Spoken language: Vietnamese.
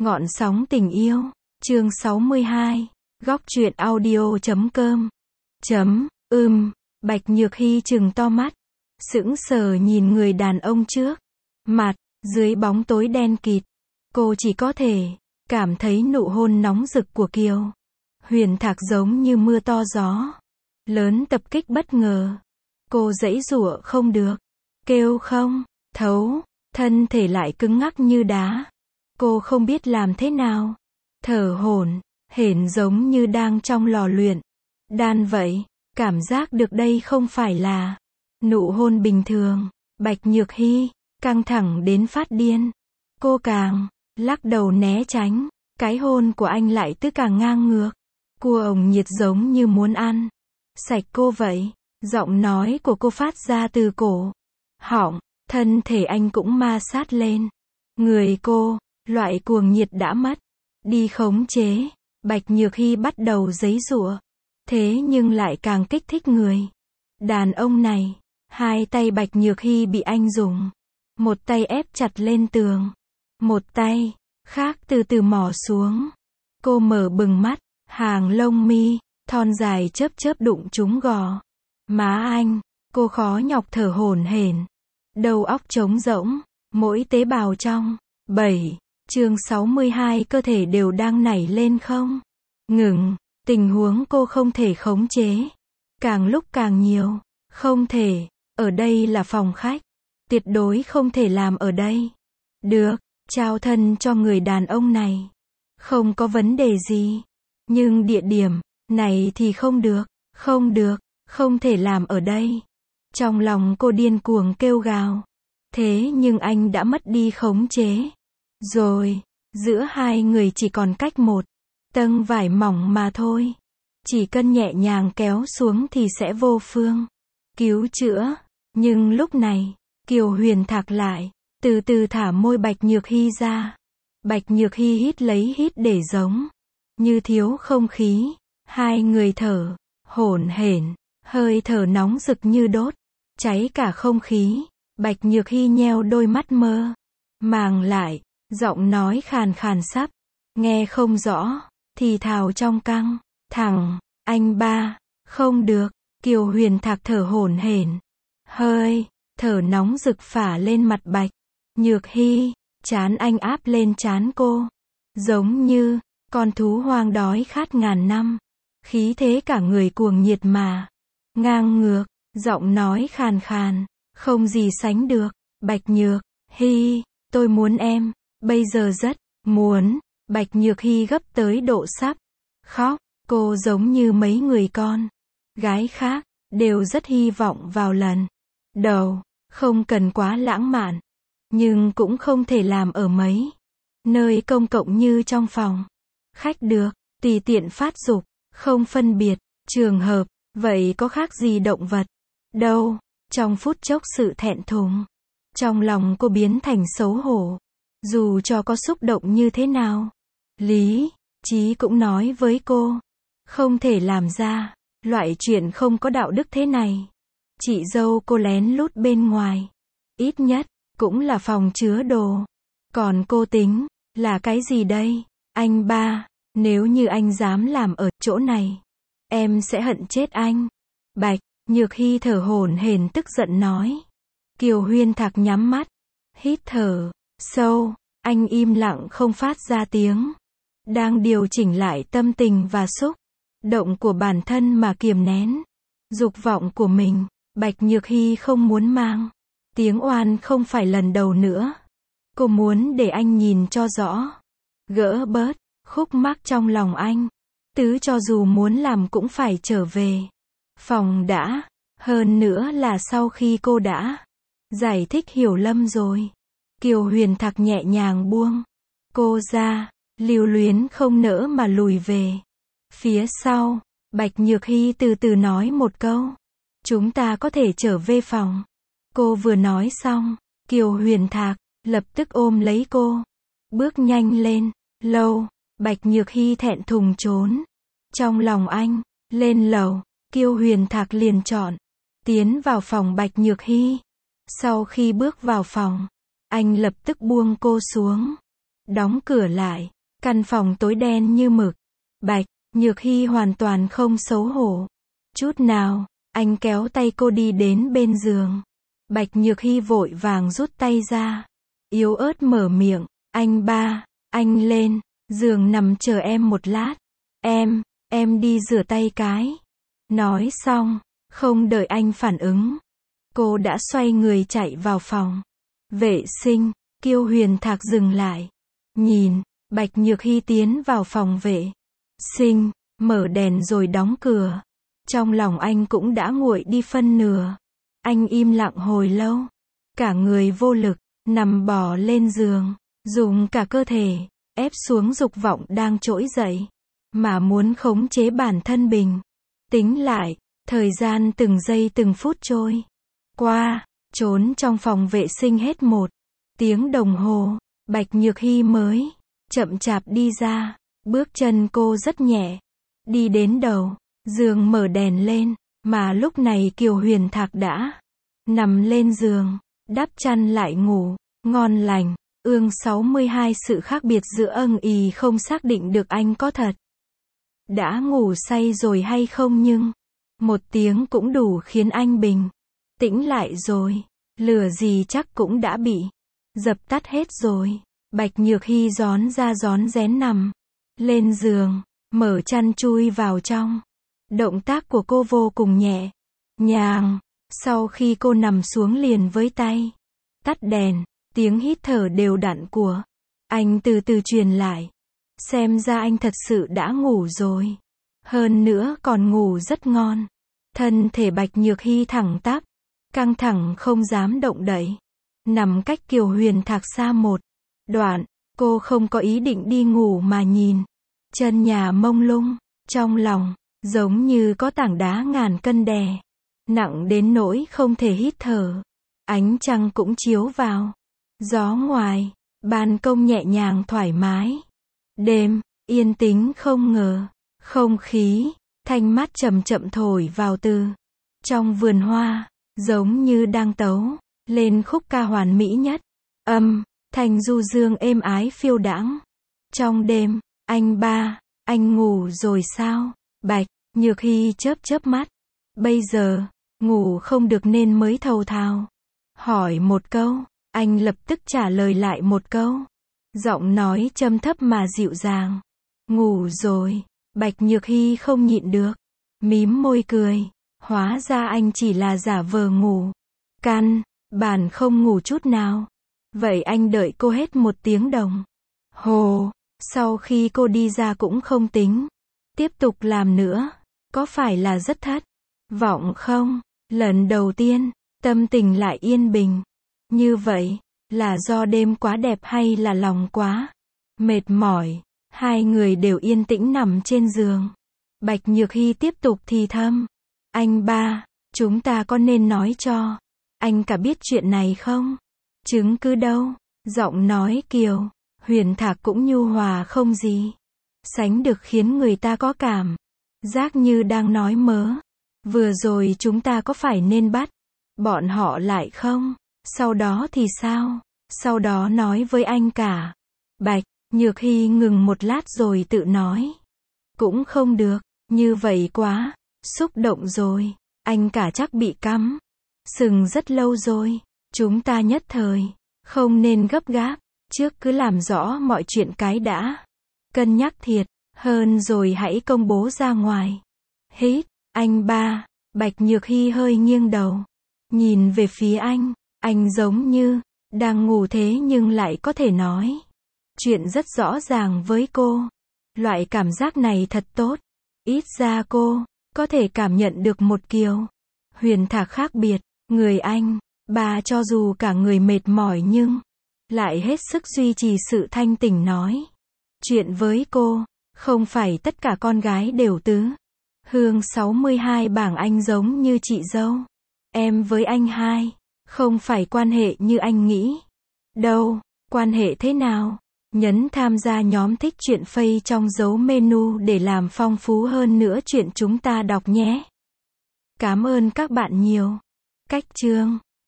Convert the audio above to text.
Ngọn sóng tình yêu, chương 62, góc truyện audio.com. Bạch Nhược Hy trừng to mắt, sững sờ nhìn người đàn ông trước mặt, dưới bóng tối đen kịt, cô chỉ có thể cảm thấy nụ hôn nóng rực của Kiều Huyền Thạc giống như mưa to gió lớn tập kích bất ngờ. Cô giãy giụa không được, kêu không thấu, thân thể lại cứng ngắc như đá. Cô không biết làm thế nào, thở hổn hển giống như đang trong lò luyện đan vậy. Cảm giác được đây không phải là nụ hôn bình thường. Bạch Nhược Hy căng thẳng đến phát điên. Cô càng lắc đầu né tránh, cái hôn của anh lại cứ càng ngang ngược. Cua ồng nhiệt giống như muốn ăn sạch cô vậy. Giọng nói của cô phát ra từ cổ họng, thân thể anh cũng ma sát lên người cô. Loại cuồng nhiệt đã mất đi khống chế. Bạch Nhược Hy bắt đầu giãy giụa, thế nhưng lại càng kích thích người đàn ông này. Hai tay Bạch Nhược Hy bị anh dùng một tay ép chặt lên tường, một tay khác từ từ mò xuống. Cô mở bừng mắt, hàng lông mi thon dài chớp chớp đụng trúng gò má anh. Cô khó nhọc thở hổn hển, đầu óc trống rỗng, mỗi tế bào trong chương 62 cơ thể đều đang nảy lên không ngừng. Tình huống cô không thể khống chế, càng lúc càng nhiều. Không thể, ở đây là phòng khách, tuyệt đối không thể làm ở đây được. Trao thân cho người đàn ông này không có vấn đề gì, nhưng địa điểm này thì không được, không thể làm ở đây. Trong lòng cô điên cuồng kêu gào, thế nhưng anh đã mất đi khống chế rồi. Giữa hai người chỉ còn cách một tầng vải mỏng mà thôi. Chỉ cần nhẹ nhàng kéo xuống thì sẽ vô phương cứu chữa. Nhưng lúc này, Kiều Huyền Thạc lại từ từ thả môi Bạch Nhược Hy ra. Bạch Nhược Hy hít lấy hít để giống như thiếu không khí. Hai người thở hổn hển, hơi thở nóng rực như đốt cháy cả không khí. Bạch Nhược Hy nheo đôi mắt mơ màng lại, giọng nói khàn khàn sắp nghe không rõ, thì thào trong căng thẳng. Anh ba, không được. Kiều Huyền Thạc thở hổn hển, hơi thở nóng rực phả lên mặt Bạch Nhược Hy. Trán anh áp lên trán cô, giống như con thú hoang đói khát ngàn năm. Khí thế cả người cuồng nhiệt mà ngang ngược, giọng nói khàn khàn không gì sánh được. Bạch Nhược Hy, tôi muốn em, bây giờ rất muốn. Bạch Nhược Hy gấp tới độ sắp khóc. Cô giống như mấy người con gái khác, đều rất hy vọng vào lần đầu. Không cần quá lãng mạn, nhưng cũng không thể làm ở mấy nơi công cộng như trong phòng khách được. Tùy tiện phát dục, không phân biệt trường hợp, vậy có khác gì động vật đâu. Trong phút chốc sự thẹn thùng trong lòng cô biến thành xấu hổ. Dù cho có xúc động như thế nào, lý trí cũng nói với cô không thể làm ra loại chuyện không có đạo đức thế này. Chị dâu cô lén lút bên ngoài, ít nhất cũng là phòng chứa đồ. Còn cô tính là cái gì đây? Anh ba, nếu như anh dám làm ở chỗ này, em sẽ hận chết anh. Bạch Nhược Hy thở hổn hển tức giận nói. Kiều Huyền Thạc nhắm mắt, hít thở sâu. Anh im lặng không phát ra tiếng, đang điều chỉnh lại tâm tình và xúc động của bản thân mà kiềm nén dục vọng của mình. Bạch Nhược Hy không muốn mang tiếng oan không phải lần đầu nữa. Cô muốn để anh nhìn cho rõ, gỡ bớt khúc mắc trong lòng anh. Cho dù muốn làm cũng phải trở về phòng đã. Hơn nữa là sau khi cô đã giải thích hiểu lầm rồi. Kiều Huyền Thạc nhẹ nhàng buông cô ra, lưu luyến không nỡ mà lùi về phía sau. Bạch Nhược Hy từ từ nói một câu, chúng ta có thể trở về phòng. Cô vừa nói xong, Kiều Huyền Thạc lập tức ôm lấy cô, bước nhanh lên lầu. Bạch Nhược Hy thẹn thùng trốn trong lòng anh. Lên lầu, Kiều Huyền Thạc liền chọn tiến vào phòng Bạch Nhược Hy. Sau khi bước vào phòng, anh lập tức buông cô xuống, đóng cửa lại. Căn phòng tối đen như mực. Bạch Nhược Hy hoàn toàn không xấu hổ chút nào. Anh kéo tay cô đi đến bên giường. Bạch Nhược Hy vội vàng rút tay ra, yếu ớt mở miệng, anh ba, anh lên giường nằm chờ em một lát. Em đi rửa tay cái. Nói xong, không đợi anh phản ứng, cô đã xoay người chạy vào phòng vệ sinh. Kiêu Huyền Thạc dừng lại, nhìn Bạch Nhược Hy tiến vào phòng vệ sinh, mở đèn rồi đóng cửa. Trong lòng anh cũng đã nguội đi phân nửa. Anh im lặng hồi lâu, cả người vô lực, nằm bò lên giường, dùng cả cơ thể ép xuống dục vọng đang trỗi dậy, mà muốn khống chế bản thân bình tĩnh lại. Thời gian từng giây từng phút trôi qua, trốn trong phòng vệ sinh hết 1 tiếng đồng hồ, Bạch Nhược Hy mới chậm chạp đi ra. Bước chân cô rất nhẹ, đi đến đầu giường mở đèn lên, mà lúc này Kiều Huyền Thạc đã nằm lên giường, đắp chăn lại ngủ ngon lành. Ương 62 sự khác biệt giữa ân ý không xác định được anh có thật đã ngủ say rồi hay không, nhưng 1 tiếng cũng đủ khiến anh bình tĩnh lại rồi. Lửa gì chắc cũng đã bị dập tắt hết rồi. Bạch Nhược Hy rón ra rón rén nằm lên giường, mở chăn chui vào trong. Động tác của cô vô cùng nhẹ nhàng. Sau khi cô nằm xuống liền với tay tắt đèn, tiếng hít thở đều đặn của anh từ từ truyền lại. Xem ra anh thật sự đã ngủ rồi. Hơn nữa còn ngủ rất ngon. Thân thể Bạch Nhược Hy thẳng tắp, căng thẳng không dám động đậy. Nằm cách Kiều Huyền Thạc xa 1 đoạn, cô không có ý định đi ngủ mà nhìn chân nhà mông lung. Trong lòng, giống như có tảng đá ngàn cân đè nặng đến nỗi không thể hít thở. Ánh trăng cũng chiếu vào. Gió ngoài ban công nhẹ nhàng thoải mái. Đêm yên tĩnh không ngờ. Không khí thanh mát chậm chậm thổi vào từ trong vườn hoa, giống như đang tấu lên khúc ca hoàn mỹ nhất. Âm thanh du dương êm ái phiêu đãng trong đêm. Anh ba, anh ngủ rồi sao? Bạch Nhược Hy chớp chớp mắt. Bây giờ ngủ không được nên mới thều thào hỏi 1 câu. Anh lập tức trả lời lại 1 câu, giọng nói trầm thấp mà dịu dàng. Ngủ rồi. Bạch Nhược Hy không nhịn được, mím môi cười. Hóa ra anh chỉ là giả vờ ngủ, căn bản không ngủ chút nào. Vậy anh đợi cô hết 1 tiếng đồng hồ. Sau khi cô đi ra cũng không tính tiếp tục làm nữa. Có phải là rất thất vọng không? Lần đầu tiên tâm tình lại yên bình như vậy, là do đêm quá đẹp hay là lòng quá mệt mỏi? Hai người đều yên tĩnh nằm trên giường. Bạch Nhược Hy tiếp tục thì thầm. Anh ba, chúng ta có nên nói cho anh cả biết chuyện này không? Chứng cứ đâu? Giọng nói Kiều Huyền Thạc cũng nhu hòa không gì sánh được, khiến người ta có cảm giác như đang nói mớ. Vừa rồi chúng ta có phải nên bắt bọn họ lại không? Sau đó thì sao? Sau đó nói với anh cả. Bạch Nhược Hy ngừng một lát rồi tự nói. Cũng không được, như vậy quá xúc động rồi. Anh cả chắc bị cắm sừng rất lâu rồi. Chúng ta nhất thời không nên gấp gáp, trước cứ làm rõ mọi chuyện cái đã. Cân nhắc thiệt hơn rồi hãy công bố ra ngoài. Hít, anh ba. Bạch Nhược Hy hơi nghiêng đầu, nhìn về phía anh giống như đang ngủ thế nhưng lại có thể nói chuyện rất rõ ràng với cô. Loại cảm giác này thật tốt. Ít ra cô có thể cảm nhận được một Kiều Huyền Thạc khác biệt. Người anh bà cho dù cả người mệt mỏi nhưng lại hết sức duy trì sự thanh tỉnh nói chuyện với cô. Không phải tất cả con gái đều tứ hương 62 bảng anh giống như chị dâu em với anh hai. Không phải quan hệ như anh nghĩ đâu. Quan hệ thế nào? Nhấn tham gia nhóm thích truyện Face trong dấu menu để làm phong phú hơn nữa chuyện chúng ta đọc nhé. Cảm ơn các bạn nhiều. Cách chương